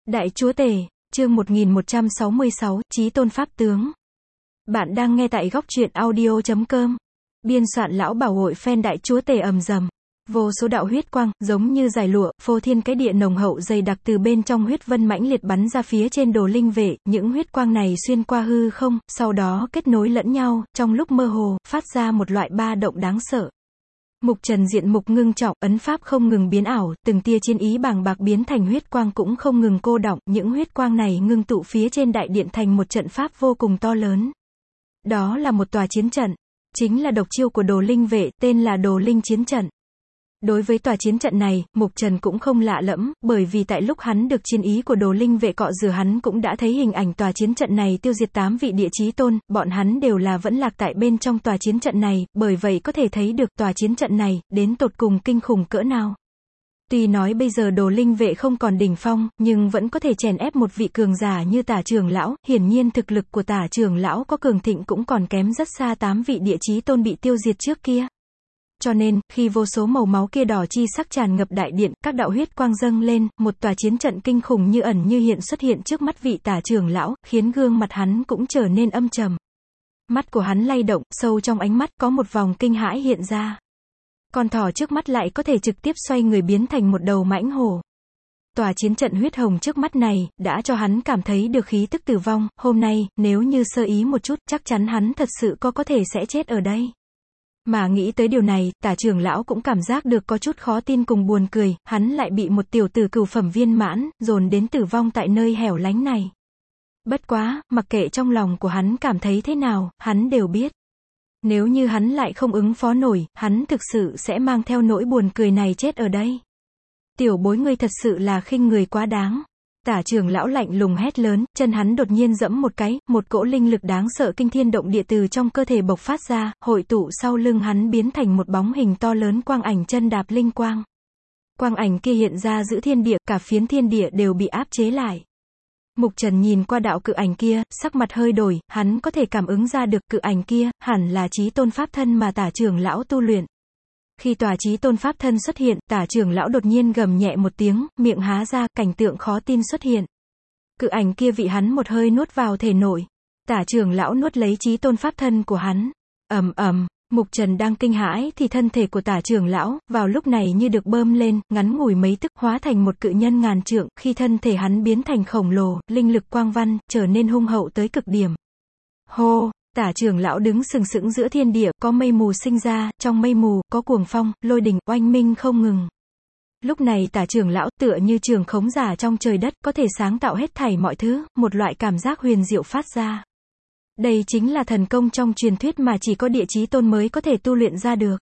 Đại Chúa Tể, chương 1166, Chí Tôn Pháp Tướng. Bạn đang nghe tại góc truyện audio.com. Biên soạn Lão Bảo Hội Fan. Đại Chúa Tể ầm dầm. Vô số đạo huyết quang, giống như dải lụa, phô thiên cái địa nồng hậu dày đặc từ bên trong huyết vân mãnh liệt bắn ra phía trên đồ linh vệ, những huyết quang này xuyên qua hư không, sau đó kết nối lẫn nhau, trong lúc mơ hồ, phát ra một loại ba động đáng sợ. Mục Trần diện mục ngưng trọng, ấn pháp không ngừng biến ảo, từng tia chiến ý bàng bạc biến thành huyết quang cũng không ngừng cô đọng, những huyết quang này ngưng tụ phía trên đại điện thành một trận pháp vô cùng to lớn. Đó là một tòa chiến trận, chính là độc chiêu của đồ linh vệ, tên là Đồ Linh Chiến Trận. Đối với tòa chiến trận này, Mục Trần cũng không lạ lẫm, bởi vì tại lúc hắn được chiến ý của đồ linh vệ cọ rửa hắn cũng đã thấy hình ảnh tòa chiến trận này tiêu diệt 8 vị địa chí tôn, bọn hắn đều là vẫn lạc tại bên trong tòa chiến trận này, bởi vậy có thể thấy được tòa chiến trận này, đến tột cùng kinh khủng cỡ nào. Tuy nói bây giờ đồ linh vệ không còn đỉnh phong, nhưng vẫn có thể chèn ép một vị cường giả như Tả trưởng lão, hiển nhiên thực lực của Tả trưởng lão có cường thịnh cũng còn kém rất xa 8 vị địa chí tôn bị tiêu diệt trước kia. Cho nên, khi vô số màu máu kia đỏ chi sắc tràn ngập đại điện, các đạo huyết quang dâng lên, một tòa chiến trận kinh khủng như ẩn như hiện xuất hiện trước mắt vị Tả trưởng lão, khiến gương mặt hắn cũng trở nên âm trầm. Mắt của hắn lay động, sâu trong ánh mắt có một vòng kinh hãi hiện ra. Con thỏ trước mắt lại có thể trực tiếp xoay người biến thành một đầu mãnh hổ. Tòa chiến trận huyết hồng trước mắt này, đã cho hắn cảm thấy được khí tức tử vong, hôm nay, nếu như sơ ý một chút, chắc chắn hắn thật sự có thể sẽ chết ở đây. Mà nghĩ tới điều này, Tả trưởng lão cũng cảm giác được có chút khó tin cùng buồn cười, hắn lại bị một tiểu tử cửu phẩm viên mãn, dồn đến tử vong tại nơi hẻo lánh này. Bất quá, mặc kệ trong lòng của hắn cảm thấy thế nào, hắn đều biết. Nếu như hắn lại không ứng phó nổi, hắn thực sự sẽ mang theo nỗi buồn cười này chết ở đây. Tiểu bối ngươi thật sự là khinh người quá đáng. Tả trưởng lão lạnh lùng hét lớn, chân hắn đột nhiên giẫm một cái, một cỗ linh lực đáng sợ kinh thiên động địa từ trong cơ thể bộc phát ra, hội tụ sau lưng hắn biến thành một bóng hình to lớn quang ảnh chân đạp linh quang. Quang ảnh kia hiện ra giữa thiên địa, cả phiến thiên địa đều bị áp chế lại. Mục Trần nhìn qua đạo cự ảnh kia, sắc mặt hơi đổi, hắn có thể cảm ứng ra được cự ảnh kia, hẳn là Chí Tôn Pháp Thân mà Tả trưởng lão tu luyện. Khi tòa Chí Tôn Pháp Thân xuất hiện, Tả trưởng lão đột nhiên gầm nhẹ một tiếng, miệng há ra, cảnh tượng khó tin xuất hiện. Cự ảnh kia bị hắn một hơi nuốt vào thể nội. Tả trưởng lão nuốt lấy Chí Tôn Pháp Thân của hắn. Ầm ầm, Mục Trần đang kinh hãi thì thân thể của Tả trưởng lão, vào lúc này như được bơm lên, ngắn ngủi mấy tức, hóa thành một cự nhân ngàn trượng, khi thân thể hắn biến thành khổng lồ, linh lực quang văn, trở nên hung hậu tới cực điểm. Hô! Tả trưởng lão đứng sừng sững giữa thiên địa, có mây mù sinh ra, trong mây mù, có cuồng phong, lôi đình, oanh minh không ngừng. Lúc này Tả trưởng lão tựa như trường khống giả trong trời đất, có thể sáng tạo hết thảy mọi thứ, một loại cảm giác huyền diệu phát ra. Đây chính là thần công trong truyền thuyết mà chỉ có địa chí tôn mới có thể tu luyện ra được.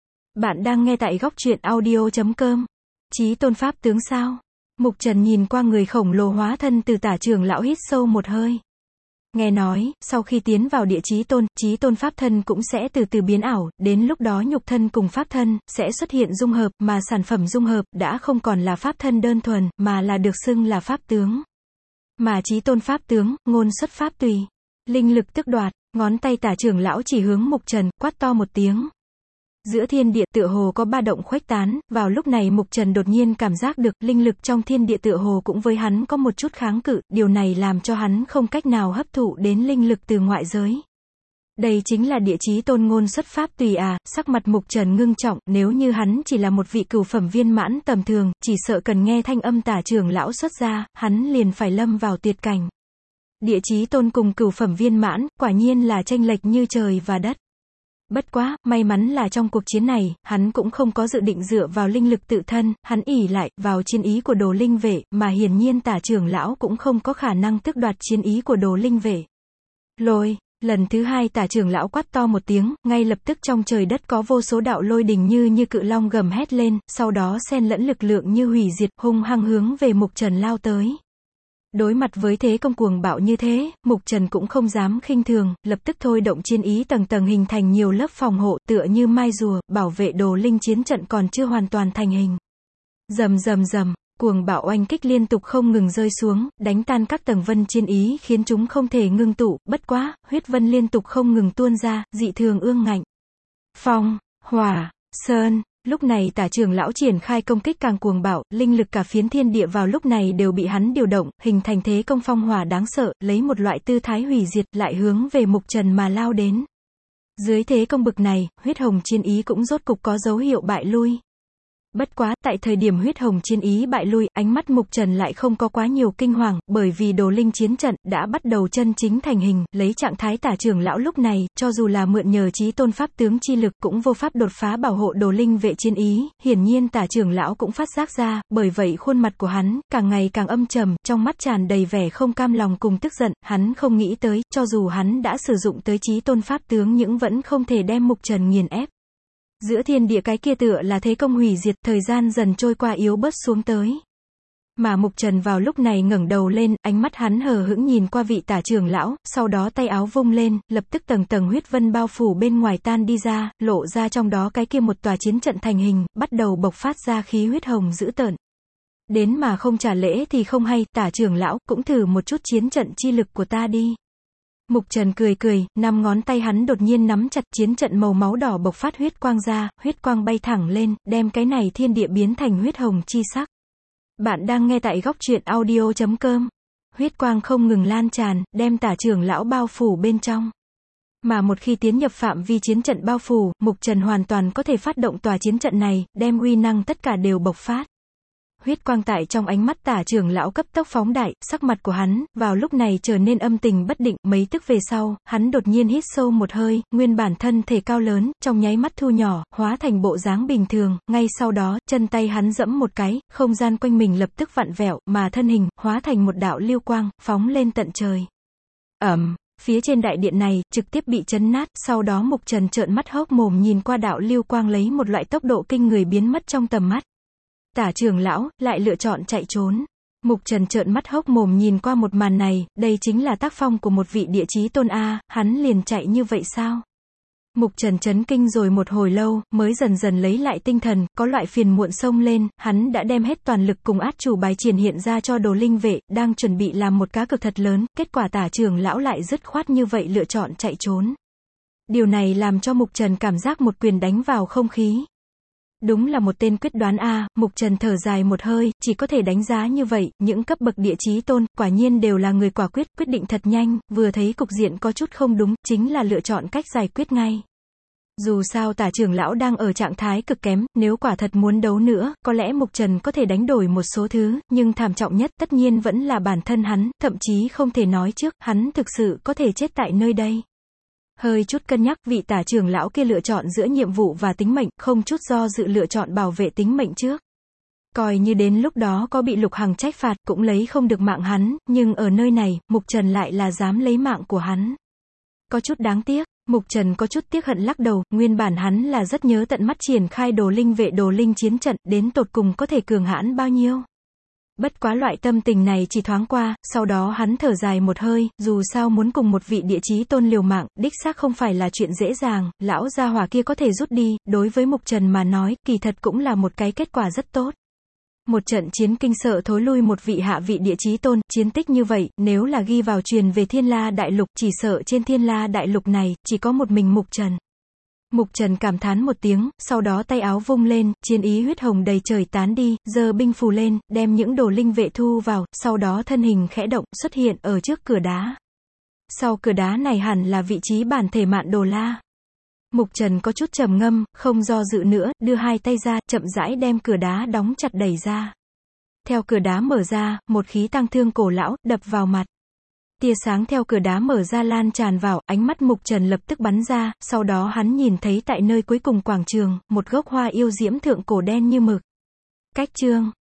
Bạn đang nghe tại góc truyện audio.com. Chí Tôn Pháp Tướng sao? Mục Trần nhìn qua người khổng lồ hóa thân từ Tả trưởng lão hít sâu một hơi. Nghe nói, sau khi tiến vào địa chí tôn pháp thân cũng sẽ từ từ biến ảo, đến lúc đó nhục thân cùng pháp thân, sẽ xuất hiện dung hợp, mà sản phẩm dung hợp, đã không còn là pháp thân đơn thuần, mà là được xưng là pháp tướng. Mà Chí Tôn Pháp Tướng, ngôn xuất pháp tùy. Linh lực tức đoạt, ngón tay Tả trưởng lão chỉ hướng Mục Trần, quát to một tiếng. Giữa thiên địa tựa hồ có ba động khuếch tán, vào lúc này Mục Trần đột nhiên cảm giác được, linh lực trong thiên địa tựa hồ cũng với hắn có một chút kháng cự, điều này làm cho hắn không cách nào hấp thụ đến linh lực từ ngoại giới. Đây chính là địa chí tôn ngôn xuất pháp tùy à, sắc mặt Mục Trần ngưng trọng, nếu như hắn chỉ là một vị cửu phẩm viên mãn tầm thường, chỉ sợ cần nghe thanh âm Tả trưởng lão xuất ra, hắn liền phải lâm vào tuyệt cảnh. Địa chí tôn cùng cửu phẩm viên mãn, quả nhiên là chênh lệch như trời và đất. Bất quá, may mắn là trong cuộc chiến này, hắn cũng không có dự định dựa vào linh lực tự thân, hắn ỷ lại vào chiến ý của đồ linh vệ, mà hiển nhiên Tả trưởng lão cũng không có khả năng tước đoạt chiến ý của đồ linh vệ. Lôi, lần thứ hai Tả trưởng lão quát to một tiếng, ngay lập tức trong trời đất có vô số đạo lôi đình như cự long gầm hét lên, sau đó xen lẫn lực lượng như hủy diệt, hung hăng hướng về Mục Trần lao tới. Đối mặt với thế công cuồng bạo như thế, Mục Trần cũng không dám khinh thường, lập tức thôi động chiến ý tầng tầng hình thành nhiều lớp phòng hộ, tựa như mai rùa, bảo vệ đồ linh chiến trận còn chưa hoàn toàn thành hình. Rầm rầm rầm, cuồng bạo oanh kích liên tục không ngừng rơi xuống, đánh tan các tầng vân chiến ý khiến chúng không thể ngưng tụ, bất quá, huyết vân liên tục không ngừng tuôn ra, dị thường ương ngạnh. Phong, hỏa, sơn, Lúc này Tả trưởng lão triển khai công kích càng cuồng bạo, linh lực cả phiến thiên địa vào lúc này đều bị hắn điều động, hình thành thế công phong hỏa đáng sợ, lấy một loại tư thái hủy diệt, lại hướng về Mục Trần mà lao đến. Dưới thế công bực này, huyết hồng chiến ý cũng rốt cục có dấu hiệu bại lui. Bất quá, tại thời điểm huyết hồng chiến ý bại lui, ánh mắt Mục Trần lại không có quá nhiều kinh hoàng, bởi vì đồ linh chiến trận đã bắt đầu chân chính thành hình, lấy trạng thái Tả trưởng lão lúc này, cho dù là mượn nhờ chí tôn pháp tướng chi lực cũng vô pháp đột phá bảo hộ đồ linh vệ chiến ý, hiển nhiên Tả trưởng lão cũng phát giác ra, bởi vậy khuôn mặt của hắn càng ngày càng âm trầm, trong mắt tràn đầy vẻ không cam lòng cùng tức giận, hắn không nghĩ tới, cho dù hắn đã sử dụng tới chí tôn pháp tướng nhưng vẫn không thể đem Mục Trần nghiền ép. Giữa thiên địa cái kia tựa là thế công hủy diệt, thời gian dần trôi qua yếu bớt xuống tới. Mà Mục Trần vào lúc này ngẩng đầu lên, ánh mắt hắn hờ hững nhìn qua vị Tả trưởng lão, sau đó tay áo vung lên, lập tức tầng tầng huyết vân bao phủ bên ngoài tan đi ra, lộ ra trong đó cái kia một tòa chiến trận thành hình, bắt đầu bộc phát ra khí huyết hồng dữ tợn. Đến mà không trả lễ thì không hay, Tả trưởng lão, cũng thử một chút chiến trận chi lực của ta đi. Mục Trần cười cười, 5 ngón tay hắn đột nhiên nắm chặt, chiến trận màu máu đỏ bộc phát huyết quang ra, huyết quang bay thẳng lên, đem cái này thiên địa biến thành huyết hồng chi sắc. Bạn đang nghe tại góc truyện audio.com. Huyết quang không ngừng lan tràn, đem Tả trưởng lão bao phủ bên trong. Mà một khi tiến nhập phạm vi chiến trận bao phủ, Mục Trần hoàn toàn có thể phát động tòa chiến trận này, đem uy năng tất cả đều bộc phát. Huyết quang tại trong ánh mắt Tả trưởng lão cấp tốc phóng đại, sắc mặt của hắn, vào lúc này trở nên âm tình bất định, mấy tức về sau, hắn đột nhiên hít sâu một hơi, nguyên bản thân thể cao lớn, trong nháy mắt thu nhỏ, hóa thành bộ dáng bình thường, ngay sau đó, chân tay hắn giẫm một cái, không gian quanh mình lập tức vặn vẹo, mà thân hình, hóa thành một đạo lưu quang, phóng lên tận trời. Phía trên đại điện này, trực tiếp bị chấn nát, sau đó Mục Trần trợn mắt hốc mồm nhìn qua đạo lưu quang lấy một loại tốc độ kinh người biến mất trong tầm mắt. Tả trưởng lão, lại lựa chọn chạy trốn. Mục Trần trợn mắt hốc mồm nhìn qua một màn này, đây chính là tác phong của một vị địa chí tôn A, hắn liền chạy như vậy sao? Mục Trần chấn kinh rồi một hồi lâu, mới dần dần lấy lại tinh thần, có loại phiền muộn xông lên, hắn đã đem hết toàn lực cùng át chủ bài triển hiện ra cho đồ linh vệ, đang chuẩn bị làm một cá cược thật lớn, kết quả Tả trưởng lão lại dứt khoát như vậy lựa chọn chạy trốn. Điều này làm cho Mục Trần cảm giác một quyền đánh vào không khí. Đúng là một tên quyết đoán A, Mục Trần thở dài một hơi, chỉ có thể đánh giá như vậy, những cấp bậc địa chí tôn, quả nhiên đều là người quả quyết, quyết định thật nhanh, vừa thấy cục diện có chút không đúng, chính là lựa chọn cách giải quyết ngay. Dù sao Tả trưởng lão đang ở trạng thái cực kém, nếu quả thật muốn đấu nữa, có lẽ Mục Trần có thể đánh đổi một số thứ, nhưng thảm trọng nhất tất nhiên vẫn là bản thân hắn, thậm chí không thể nói trước, hắn thực sự có thể chết tại nơi đây. Hơi chút cân nhắc, vị Tả trưởng lão kia lựa chọn giữa nhiệm vụ và tính mệnh, không chút do dự lựa chọn bảo vệ tính mệnh trước. Coi như đến lúc đó có bị Lục Hằng trách phạt, cũng lấy không được mạng hắn, nhưng ở nơi này, Mục Trần lại là dám lấy mạng của hắn. Có chút đáng tiếc, Mục Trần có chút tiếc hận lắc đầu, nguyên bản hắn là rất nhớ tận mắt triển khai đồ linh vệ đồ linh chiến trận, đến tột cùng có thể cường hãn bao nhiêu. Bất quá loại tâm tình này chỉ thoáng qua, sau đó hắn thở dài một hơi, dù sao muốn cùng một vị địa chí tôn liều mạng, đích xác không phải là chuyện dễ dàng, lão gia hỏa kia có thể rút đi, đối với Mục Trần mà nói, kỳ thật cũng là một cái kết quả rất tốt. Một trận chiến kinh sợ thối lui một vị hạ vị địa chí tôn, chiến tích như vậy, nếu là ghi vào truyền về Thiên La Đại Lục, chỉ sợ trên Thiên La Đại Lục này, chỉ có một mình Mục Trần. Mục Trần cảm thán một tiếng, sau đó tay áo vung lên, chiến ý huyết hồng đầy trời tán đi, giơ binh phù lên, đem những đồ linh vệ thu vào, sau đó thân hình khẽ động, xuất hiện ở trước cửa đá. Sau cửa đá này hẳn là vị trí bản thể Mạn Đồ La. Mục Trần có chút trầm ngâm, không do dự nữa, đưa hai tay ra, chậm rãi đem cửa đá đóng chặt đẩy ra. Theo cửa đá mở ra, một khí tang thương cổ lão, đập vào mặt. Tia sáng theo cửa đá mở ra lan tràn vào, ánh mắt Mục Trần lập tức bắn ra, sau đó hắn nhìn thấy tại nơi cuối cùng quảng trường, một gốc hoa yêu diễm thượng cổ đen như mực. Cách chương